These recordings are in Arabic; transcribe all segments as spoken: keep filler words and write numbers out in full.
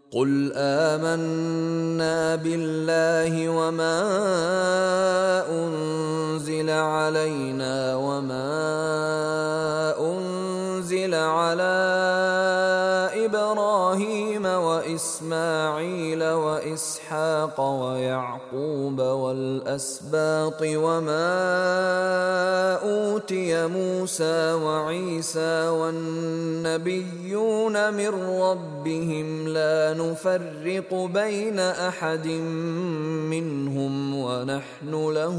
قل آمنا بالله وما أنزل علينا وما أنزل على إبراهيم وإسماعيل وإسحاق ويعقوب والأسباط وما أوتي موسى وعيسى والنبيون من ربهم لا نفرق بين أحد منهم ونحن له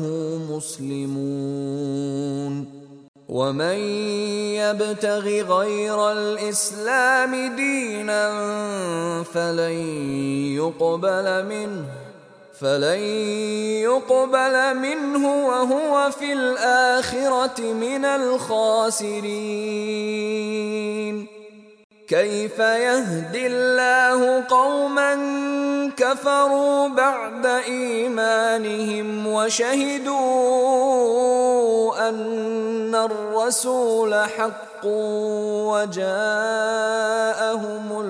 مسلمون ومن يبتغ غير الإسلام دينا فلن يقبل منه فلن يقبل منه وهو في الآخرة من الخاسرين. كيف يهدي الله قوما كفروا بعد إيمانهم وشهدوا أن الرسول حق وجاءهم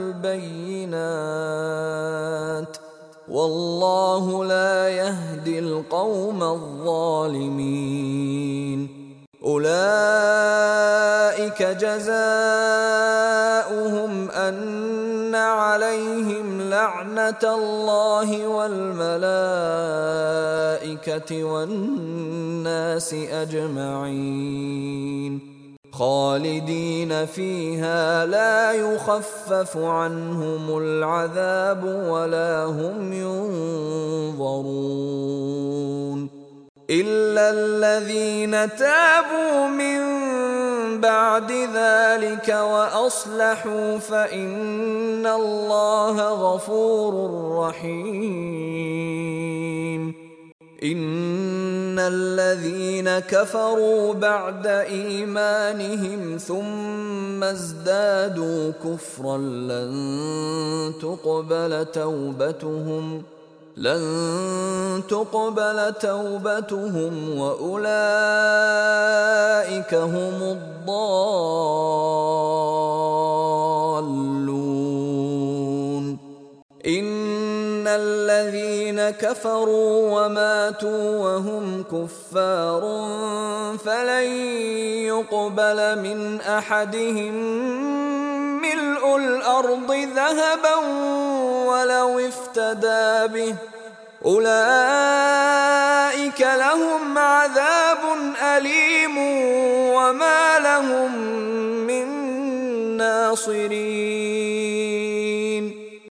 البينات والله لا يهدي القوم الظالمين. أولئك جزاؤهم أن عليهم لعنة الله والملائكة والناس أجمعين خالدين فيها لا يخفف عنهم العذاب ولا هم ينظرون إلا الذين تابوا من بعد ذلك وأصلحوا فإن الله غفور رحيم. إن الذين كفروا بعد إيمانهم ثم ازدادوا كفرا لن تقبل توبتهم لن تقبل توبتهم وأولئك هم الضالون. إن الذين كفروا وماتوا وهم كفار فلن يقبل من أحدهم ملء الأرض ذهبا ولو افتدى به أولئك لهم عذاب أليم وما لهم من ناصرين.